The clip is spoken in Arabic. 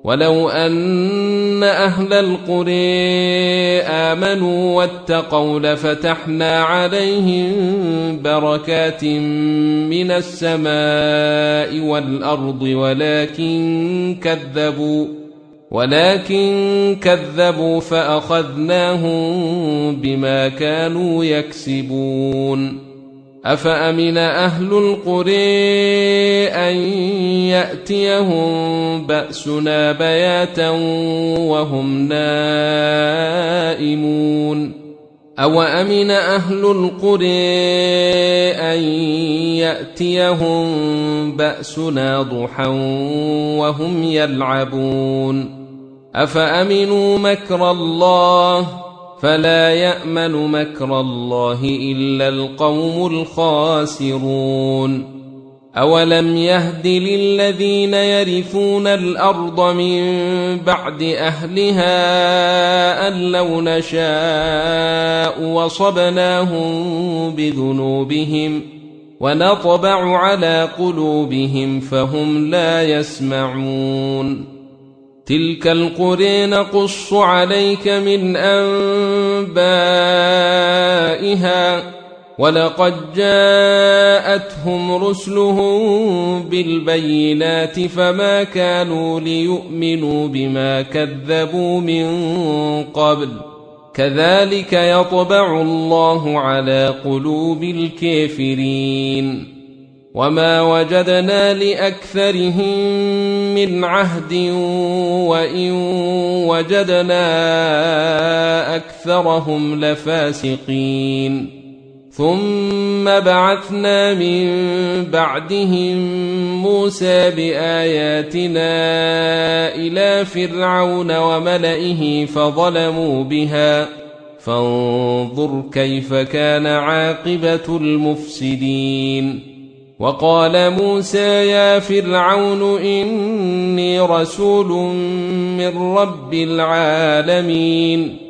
ولو أن أهل القرى آمنوا واتقوا لفتحنا عليهم بركات من السماء والأرض ولكن كذبوا فأخذناهم بما كانوا يكسبون. أفأمن أهل القرى أن يأتيهم بأسنا بياتا وهم نائمون أو أمن أهل القرى أن يأتيهم بأسنا ضحى وهم يلعبون أفأمنوا مكر الله فلا يأمن مكر الله إلا القوم الخاسرون. أولم يهد للذين يرثون الأرض من بعد أهلها أن لو نشاء وصبناهم بذنوبهم ونطبع على قلوبهم فهم لا يسمعون. تلك القرى نقص عليك من أنبائها ولقد جاءتهم رسلهم بالبينات فما كانوا ليؤمنوا بما كذبوا من قبل كذلك يطبع الله على قلوب الكافرين. وما وجدنا لأكثرهم من عهد وإن وجدنا أكثرهم لفاسقين. ثم بعثنا من بعدهم موسى بآياتنا إلى فرعون وملئه فظلموا بها فانظر كيف كان عاقبة المفسدين. وقال موسى يا فرعون إني رسول من رب العالمين